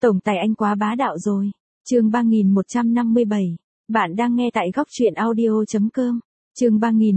Tổng tài anh quá bá đạo rồi. Chương 3157. Bạn đang nghe tại góc truyện audio.com. Chương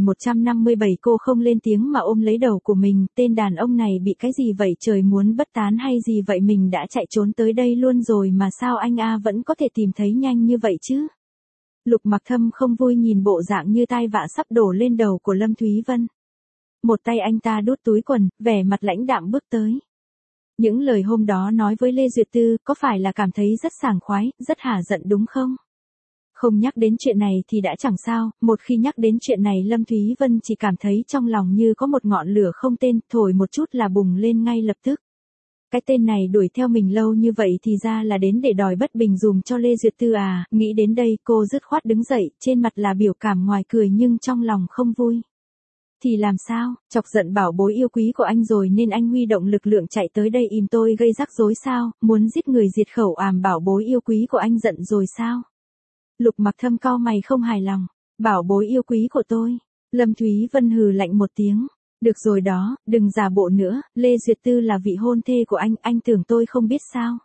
3157. Cô không lên tiếng mà ôm lấy đầu của mình, tên đàn ông này bị cái gì vậy, trời muốn bất tán hay gì vậy, mình đã chạy trốn tới đây luôn rồi mà sao anh vẫn có thể tìm thấy nhanh như vậy chứ? Lục Mặc Thâm không vui nhìn bộ dạng như tai vạ sắp đổ lên đầu của Lâm Thúy Vân. Một tay anh ta đút túi quần, vẻ mặt lãnh đạm bước tới. Những lời hôm đó nói với Lê Duyệt Tư, có phải là cảm thấy rất sảng khoái, rất hả giận đúng không? Không nhắc đến chuyện này thì đã chẳng sao, một khi nhắc đến chuyện này Lâm Thúy Vân chỉ cảm thấy trong lòng như có một ngọn lửa không tên, thổi một chút là bùng lên ngay lập tức. Cái tên này đuổi theo mình lâu như vậy thì ra là đến để đòi bất bình dùm cho Lê Duyệt Tư à, nghĩ đến đây cô dứt khoát đứng dậy, trên mặt là biểu cảm ngoài cười nhưng trong lòng không vui. Thì làm sao, chọc giận bảo bối yêu quý của anh rồi nên anh huy động lực lượng chạy tới đây im tôi gây rắc rối sao, muốn giết người diệt khẩu bảo bối yêu quý của anh giận rồi sao? Lục Mặc Thâm cau mày không hài lòng, bảo bối yêu quý của tôi. Lâm Thúy Vân hừ lạnh một tiếng, được rồi đó, đừng giả bộ nữa, Lê Duyệt Tư là vị hôn thê của anh tưởng tôi không biết sao?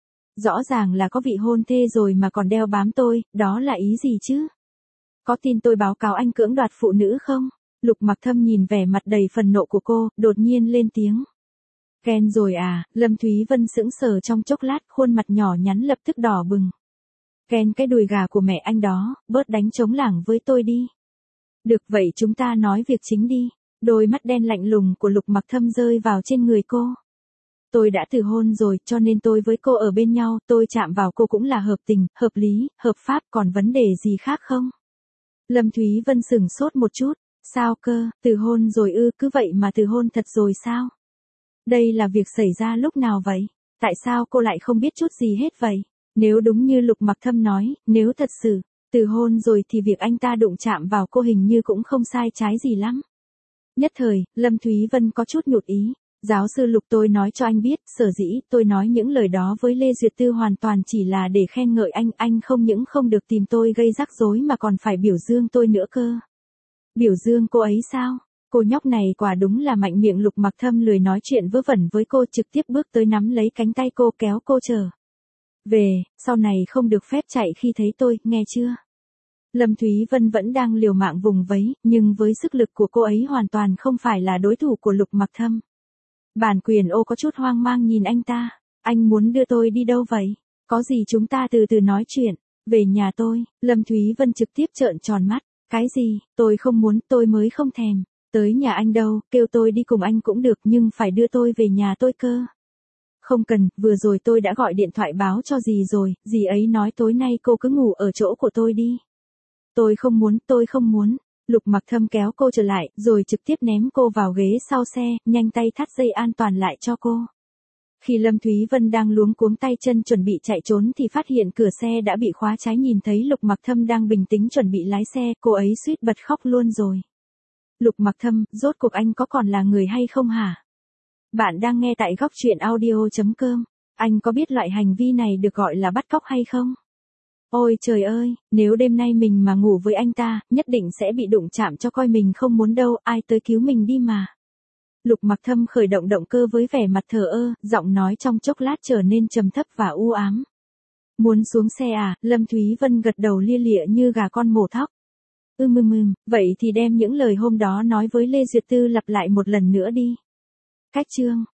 Rõ ràng là có vị hôn thê rồi mà còn đeo bám tôi, đó là ý gì chứ? Có tin tôi báo cáo anh cưỡng đoạt phụ nữ không? Lục Mặc Thâm nhìn vẻ mặt đầy phần nộ của cô, đột nhiên lên tiếng. Ghen rồi à? Lâm Thúy Vân sững sờ trong chốc lát, khuôn mặt nhỏ nhắn lập tức đỏ bừng. Ghen cái đùi gà của mẹ anh đó, bớt đánh trống lảng với tôi đi. Được vậy chúng ta nói việc chính đi. Đôi mắt đen lạnh lùng của Lục Mặc Thâm rơi vào trên người cô. Tôi đã từ hôn rồi cho nên tôi với cô ở bên nhau, tôi chạm vào cô cũng là hợp tình, hợp lý, hợp pháp, còn vấn đề gì khác không? Lâm Thúy Vân sửng sốt một chút. Sao cơ, từ hôn rồi cứ vậy mà từ hôn thật rồi sao? Đây là việc xảy ra lúc nào vậy? Tại sao cô lại không biết chút gì hết vậy? Nếu đúng như Lục Mặc Thâm nói, nếu thật sự từ hôn rồi thì việc anh ta đụng chạm vào cô hình như cũng không sai trái gì lắm. Nhất thời, Lâm Thúy Vân có chút nhụt ý. Giáo sư Lục, tôi nói cho anh biết, sở dĩ tôi nói những lời đó với Lê Duyệt Tư hoàn toàn chỉ là để khen ngợi anh không những không được tìm tôi gây rắc rối mà còn phải biểu dương tôi nữa cơ. Biểu dương cô ấy sao? Cô nhóc này quả đúng là mạnh miệng. Lục Mặc Thâm lười nói chuyện vớ vẩn với cô, trực tiếp bước tới nắm lấy cánh tay cô kéo cô trở về, sau này không được phép chạy khi thấy tôi, nghe chưa? Lâm Thúy Vân vẫn đang liều mạng vùng vẫy, nhưng với sức lực của cô ấy hoàn toàn không phải là đối thủ của Lục Mặc Thâm. Bản quyền ô có chút hoang mang nhìn anh ta, anh muốn đưa tôi đi đâu vậy? Có gì chúng ta từ từ nói chuyện, về nhà tôi. Lâm Thúy Vân trực tiếp trợn tròn mắt. Cái gì, tôi không muốn, tôi mới không thèm. Tới nhà anh đâu, kêu tôi đi cùng anh cũng được nhưng phải đưa tôi về nhà tôi cơ. Không cần, vừa rồi tôi đã gọi điện thoại báo cho dì rồi, dì ấy nói tối nay cô cứ ngủ ở chỗ của tôi đi. Tôi không muốn. Lục Mặc Thâm kéo cô trở lại, rồi trực tiếp ném cô vào ghế sau xe, nhanh tay thắt dây an toàn lại cho cô. Khi Lâm Thúy Vân đang luống cuống tay chân chuẩn bị chạy trốn thì phát hiện cửa xe đã bị khóa trái, nhìn thấy Lục Mặc Thâm đang bình tĩnh chuẩn bị lái xe, cô ấy suýt bật khóc luôn rồi. Lục Mặc Thâm, rốt cuộc anh có còn là người hay không hả? Bạn đang nghe tại góc truyện audio.com. Anh có biết loại hành vi này được gọi là bắt cóc hay không? Ôi trời ơi, nếu đêm nay mình mà ngủ với anh ta, nhất định sẽ bị đụng chạm cho coi mình không muốn đâu, ai tới cứu mình đi mà. Lục Mặc Thâm khởi động động cơ với vẻ mặt thờ ơ, giọng nói trong chốc lát trở nên trầm thấp và u ám. Muốn xuống xe à? Lâm Thúy Vân gật đầu lia lịa như gà con mổ thóc. Vậy thì đem những lời hôm đó nói với Lê Duyệt Tư lặp lại một lần nữa đi. Cách chương